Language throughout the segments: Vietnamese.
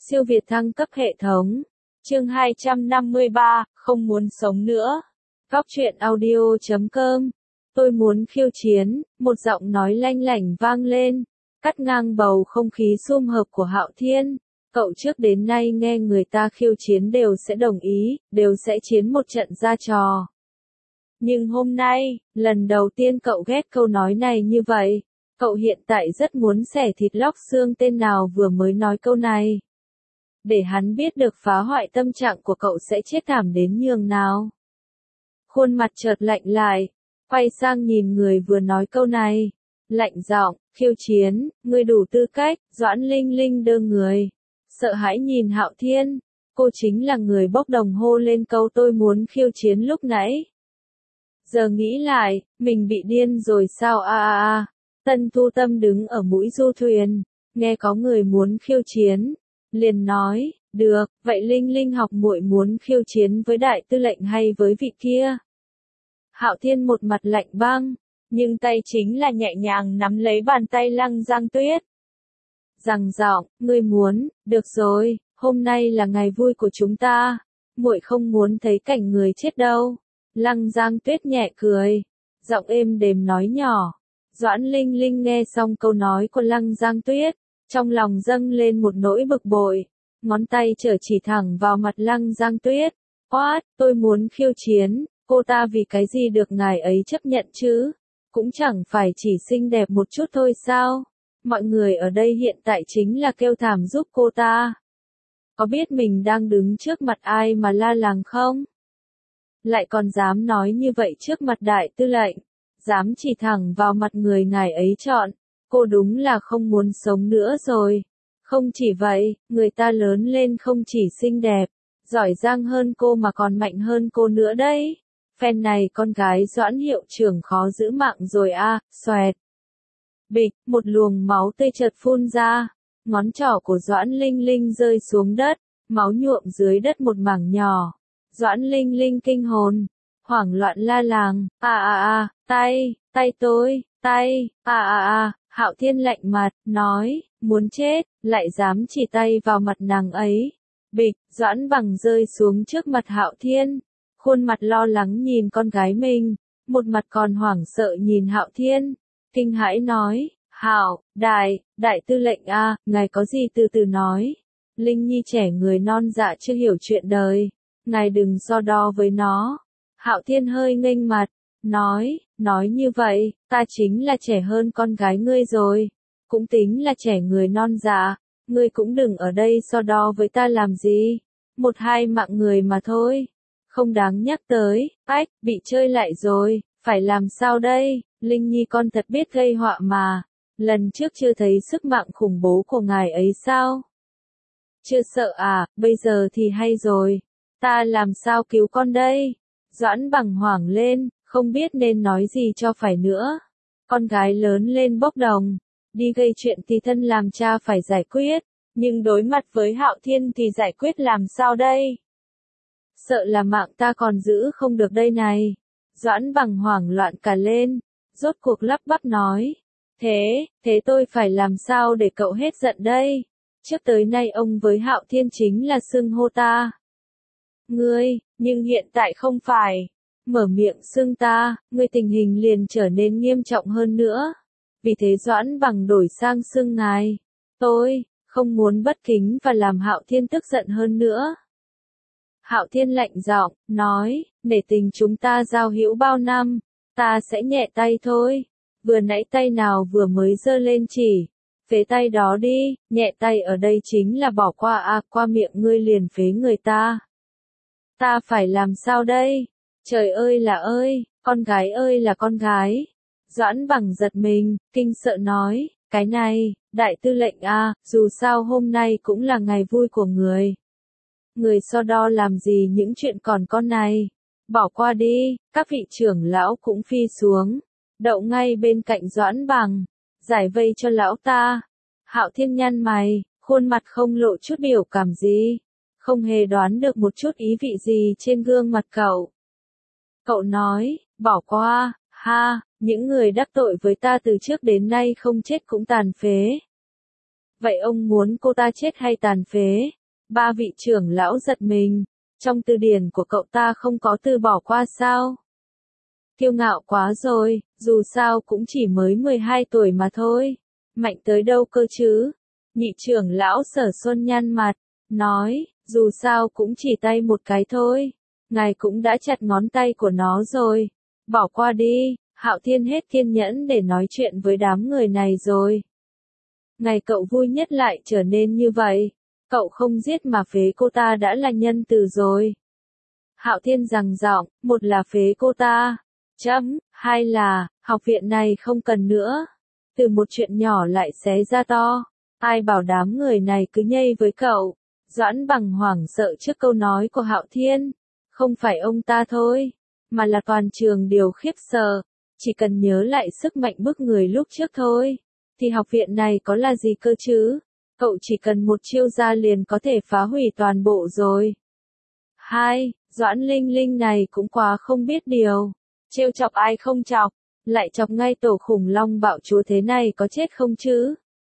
Siêu việt thăng cấp hệ thống. Chương 253, không muốn sống nữa. Góc truyện audio.com. Tôi muốn khiêu chiến, một giọng nói lanh lảnh vang lên, cắt ngang bầu không khí sum họp của Hạo Thiên. Cậu trước đến nay nghe người ta khiêu chiến đều sẽ đồng ý, đều sẽ chiến một trận ra trò. Nhưng hôm nay, lần đầu tiên cậu ghét câu nói này như vậy. Cậu hiện tại rất muốn xẻ thịt lóc xương tên nào vừa mới nói câu này. Để hắn biết được phá hoại tâm trạng của cậu sẽ chết thảm đến nhường nào. Khuôn mặt chợt lạnh lại, quay sang nhìn người vừa nói câu này. Lạnh giọng, khiêu chiến, ngươi đủ tư cách. Doãn Linh Linh đơ người. Sợ hãi nhìn Hạo Thiên, cô chính là người bốc đồng hô lên câu tôi muốn khiêu chiến lúc nãy. Giờ nghĩ lại, mình bị điên rồi sao Tân Thu Tâm đứng ở mũi du thuyền, nghe có người muốn khiêu chiến, liền nói, được, vậy Linh Linh học muội muốn khiêu chiến với đại tư lệnh hay với vị kia? Hạo Thiên một mặt lạnh băng, nhưng tay chính là nhẹ nhàng nắm lấy bàn tay Lăng Giang Tuyết. Rằng giọng, ngươi muốn, được rồi, hôm nay là ngày vui của chúng ta, muội không muốn thấy cảnh người chết đâu. Lăng Giang Tuyết nhẹ cười, giọng êm đềm nói nhỏ. Doãn Linh Linh nghe xong câu nói của Lăng Giang Tuyết, trong lòng dâng lên một nỗi bực bội, ngón tay chỉ thẳng vào mặt Lăng Giang Tuyết. Oát, tôi muốn khiêu chiến, cô ta vì cái gì được ngài ấy chấp nhận chứ? Cũng chẳng phải chỉ xinh đẹp một chút thôi sao? Mọi người ở đây hiện tại chính là kêu thảm giúp cô ta. Có biết mình đang đứng trước mặt ai mà la làng không? Lại còn dám nói như vậy trước mặt đại tư lệnh, dám chỉ thẳng vào mặt người ngài ấy chọn, cô đúng là không muốn sống nữa rồi. Không chỉ vậy, người ta lớn lên không chỉ xinh đẹp, giỏi giang hơn cô mà còn mạnh hơn cô nữa đấy. Phen này con gái Doãn hiệu trưởng khó giữ mạng rồi xoẹt. Bịch, một luồng máu tươi chợt phun ra, ngón trỏ của Doãn Linh Linh rơi xuống đất, máu nhuộm dưới đất một mảng nhỏ. Doãn Linh Linh kinh hồn, hoảng loạn la làng, tay tôi, Hạo Thiên lạnh mặt, nói, muốn chết, lại dám chỉ tay vào mặt nàng ấy. Bịch, Doãn Bằng rơi xuống trước mặt Hạo Thiên, khuôn mặt lo lắng nhìn con gái mình, một mặt còn hoảng sợ nhìn Hạo Thiên, kinh hãi nói, Hạo, đại tư lệnh ngài có gì từ từ nói. Linh Nhi trẻ người non dạ chưa hiểu chuyện đời. Ngài đừng so đo với nó. Hạo Thiên hơi nghênh mặt, nói như vậy, ta chính là trẻ hơn con gái ngươi rồi. Cũng tính là trẻ người non dạ, ngươi cũng đừng ở đây so đo với ta làm gì. Một hai mạng người mà thôi. Không đáng nhắc tới, bị chơi lại rồi, phải làm sao đây? Linh Nhi con thật biết gây họa mà. Lần trước chưa thấy sức mạnh khủng bố của ngài ấy sao? Chưa sợ bây giờ thì hay rồi. Ta làm sao cứu con đây? Doãn Bằng hoảng lên, không biết nên nói gì cho phải nữa. Con gái lớn lên bốc đồng, đi gây chuyện thì thân làm cha phải giải quyết, nhưng đối mặt với Hạo Thiên thì giải quyết làm sao đây? Sợ là mạng ta còn giữ không được đây này. Doãn Bằng hoảng loạn cả lên, rốt cuộc lắp bắp nói. Thế tôi phải làm sao để cậu hết giận đây? Trước tới nay ông với Hạo Thiên chính là xưng hô ta. Ngươi, nhưng hiện tại không phải. Mở miệng xưng ta, ngươi tình hình liền trở nên nghiêm trọng hơn nữa. Vì thế Doãn Bằng đổi sang xưng ngài. Tôi, không muốn bất kính và làm Hạo Thiên tức giận hơn nữa. Hạo Thiên lạnh giọng, nói, nể tình chúng ta giao hữu bao năm, ta sẽ nhẹ tay thôi. Vừa nãy tay nào vừa mới giơ lên chỉ. Phế tay đó đi, nhẹ tay ở đây chính là bỏ qua qua miệng ngươi liền phế người ta. Ta phải làm sao đây? Trời ơi là ơi, con gái ơi là con gái. Doãn Bằng giật mình, kinh sợ nói, cái này, đại tư lệnh dù sao hôm nay cũng là ngày vui của người. Người so đo làm gì những chuyện còn con này? Bỏ qua đi, các vị trưởng lão cũng phi xuống, đậu ngay bên cạnh Doãn Bằng, giải vây cho lão ta. Hạo Thiên nhăn mày, khuôn mặt không lộ chút biểu cảm gì. Không hề đoán được một chút ý vị gì trên gương mặt cậu. Cậu nói, bỏ qua, những người đắc tội với ta từ trước đến nay không chết cũng tàn phế. Vậy ông muốn cô ta chết hay tàn phế? Ba vị trưởng lão giật mình. Trong từ điển của cậu ta không có từ bỏ qua sao? Kiêu ngạo quá rồi, dù sao cũng chỉ mới 12 tuổi mà thôi. Mạnh tới đâu cơ chứ? Nhị trưởng lão Sở Xuân nhăn mặt, nói, dù sao cũng chỉ tay một cái thôi. Ngài cũng đã chặt ngón tay của nó rồi. Bỏ qua đi, Hạo Thiên hết kiên nhẫn để nói chuyện với đám người này rồi. Ngày cậu vui nhất lại trở nên như vậy. Cậu không giết mà phế cô ta đã là nhân từ rồi. Hạo Thiên gằn giọng, một là phế cô ta. Hai là, học viện này không cần nữa. Từ một chuyện nhỏ lại xé ra to. Ai bảo đám người này cứ nhây với cậu. Doãn Bằng hoảng sợ trước câu nói của Hạo Thiên. Không phải ông ta thôi, mà là toàn trường đều khiếp sợ. Chỉ cần nhớ lại sức mạnh bức người lúc trước thôi. Thì học viện này có là gì cơ chứ? Cậu chỉ cần một chiêu ra liền có thể phá hủy toàn bộ rồi. Doãn Linh Linh này cũng quá không biết điều. Trêu chọc ai không chọc, lại chọc ngay tổ khủng long bạo chúa thế này có chết không chứ?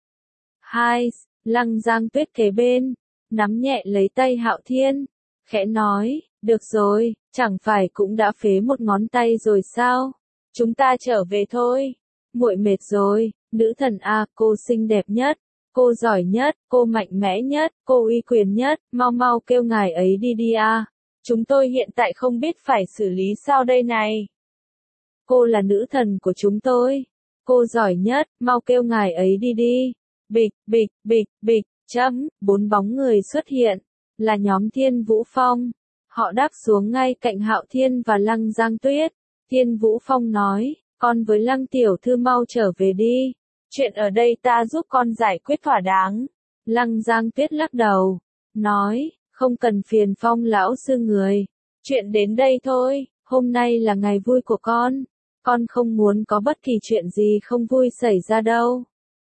Lăng Giang Tuyết kế bên, nắm nhẹ lấy tay Hạo Thiên, khẽ nói, được rồi, chẳng phải cũng đã phế một ngón tay rồi sao? Chúng ta trở về thôi. Muội mệt rồi, nữ thần a, cô xinh đẹp nhất, cô giỏi nhất, cô mạnh mẽ nhất, cô uy quyền nhất, mau mau kêu ngài ấy đi đi a. Chúng tôi hiện tại không biết phải xử lý sao đây này. Cô là nữ thần của chúng tôi. Cô giỏi nhất, mau kêu ngài ấy đi đi. Bịch, bịch, bịch, bịch, bốn bóng người xuất hiện. Là nhóm Thiên Vũ Phong. Họ đáp xuống ngay cạnh Hạo Thiên và Lăng Giang Tuyết. Thiên Vũ Phong nói, con với Lăng tiểu thư mau trở về đi. Chuyện ở đây ta giúp con giải quyết thỏa đáng. Lăng Giang Tuyết lắc đầu. Nói, không cần phiền Phong lão sư người. Chuyện đến đây thôi, hôm nay là ngày vui của con. Con không muốn có bất kỳ chuyện gì không vui xảy ra đâu.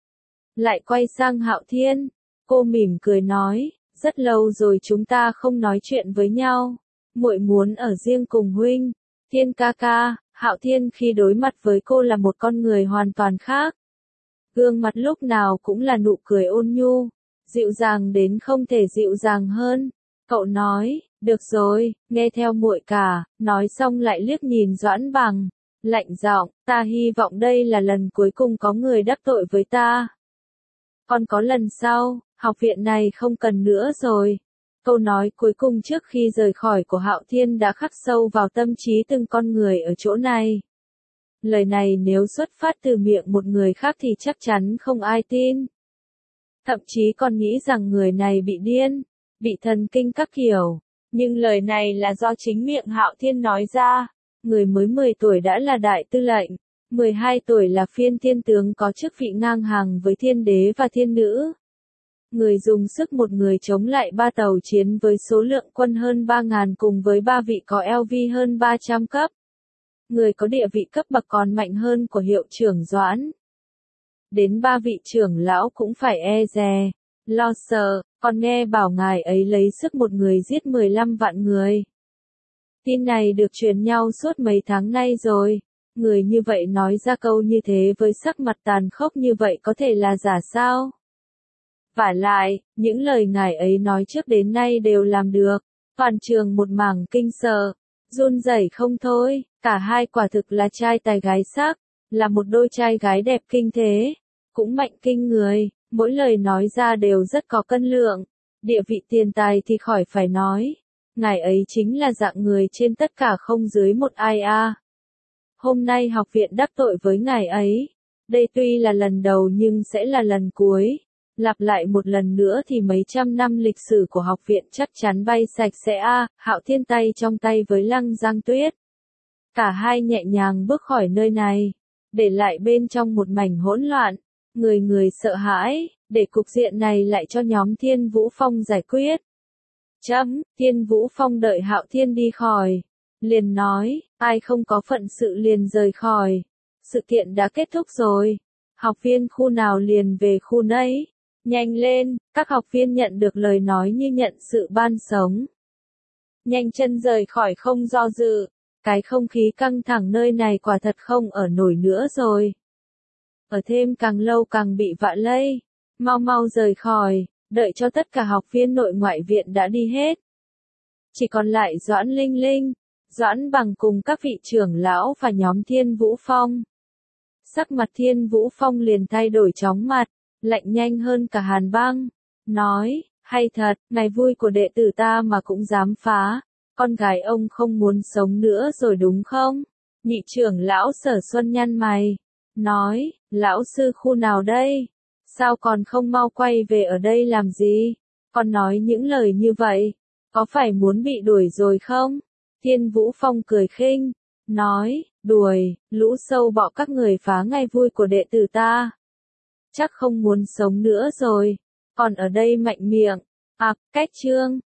Lại quay sang Hạo Thiên. Cô mỉm cười nói, rất lâu rồi chúng ta không nói chuyện với nhau. Muội muốn ở riêng cùng huynh. Thiên ca ca, Hạo Thiên khi đối mặt với cô là một con người hoàn toàn khác. Gương mặt lúc nào cũng là nụ cười ôn nhu, dịu dàng đến không thể dịu dàng hơn. Cậu nói, được rồi, nghe theo muội cả, nói xong lại liếc nhìn Doãn Bằng, lạnh giọng, ta hy vọng đây là lần cuối cùng có người đắc tội với ta. Còn có lần sau, học viện này không cần nữa rồi. Câu nói cuối cùng trước khi rời khỏi của Hạo Thiên đã khắc sâu vào tâm trí từng con người ở chỗ này. Lời này nếu xuất phát từ miệng một người khác thì chắc chắn không ai tin. Thậm chí còn nghĩ rằng người này bị điên, bị thần kinh các kiểu. Nhưng lời này là do chính miệng Hạo Thiên nói ra. Người mới 10 tuổi đã là đại tư lệnh, 12 tuổi là phiên thiên tướng có chức vị ngang hàng với thiên đế và thiên nữ. Người dùng sức một người chống lại 3 tàu chiến với số lượng quân hơn 3.000 cùng với 3 vị có LV hơn 300 cấp. Người có địa vị cấp bậc còn mạnh hơn của hiệu trưởng Doãn. Đến 3 vị trưởng lão cũng phải e dè, lo sợ, còn nghe bảo ngài ấy lấy sức một người giết 15 vạn người. Tin này được truyền nhau suốt mấy tháng nay rồi. Người như vậy nói ra câu như thế với sắc mặt tàn khốc như vậy có thể là giả sao? Vả lại, những lời ngài ấy nói trước đến nay đều làm được. Toàn trường một mảng kinh sợ, run rẩy không thôi. Cả hai quả thực là trai tài gái sắc, là một đôi trai gái đẹp kinh thế, cũng mạnh kinh người, mỗi lời nói ra đều rất có cân lượng. Địa vị tiền tài thì khỏi phải nói. Ngài ấy chính là dạng người trên tất cả không dưới một ai a. Hôm nay học viện đắc tội với ngài ấy. Đây tuy là lần đầu nhưng sẽ là lần cuối. Lặp lại một lần nữa thì mấy trăm năm lịch sử của học viện chắc chắn bay sạch sẽ a. Hạo Thiên tay trong tay với Lăng Giang Tuyết. Cả hai nhẹ nhàng bước khỏi nơi này. Để lại bên trong một mảnh hỗn loạn. Người người sợ hãi. Để cục diện này lại cho nhóm Thiên Vũ Phong giải quyết. Thiên Vũ Phong đợi Hạo Thiên đi khỏi. Liền nói, ai không có phận sự liền rời khỏi. Sự kiện đã kết thúc rồi. Học viên khu nào liền về khu nấy. Nhanh lên, các học viên nhận được lời nói như nhận sự ban sống. Nhanh chân rời khỏi không do dự. Cái không khí căng thẳng nơi này quả thật không ở nổi nữa rồi. Ở thêm càng lâu càng bị vạ lây. Mau mau rời khỏi. Đợi cho tất cả học viên nội ngoại viện đã đi hết. Chỉ còn lại Doãn Linh Linh, Doãn Bằng cùng các vị trưởng lão và nhóm Thiên Vũ Phong. Sắc mặt Thiên Vũ Phong liền thay đổi chóng mặt, lạnh nhanh hơn cả hàn băng. Nói, hay thật, ngày vui của đệ tử ta mà cũng dám phá. Con gái ông không muốn sống nữa rồi đúng không? Nhị trưởng lão Sở Xuân nhăn mày. Nói, lão sư khu nào đây? Sao còn không mau quay về ở đây làm gì? Còn nói những lời như vậy, có phải muốn bị đuổi rồi không? Thiên Vũ Phong cười khinh, nói, đuổi, lũ sâu bọ các người phá ngày vui của đệ tử ta. Chắc không muốn sống nữa rồi, còn ở đây mạnh miệng. Cách chương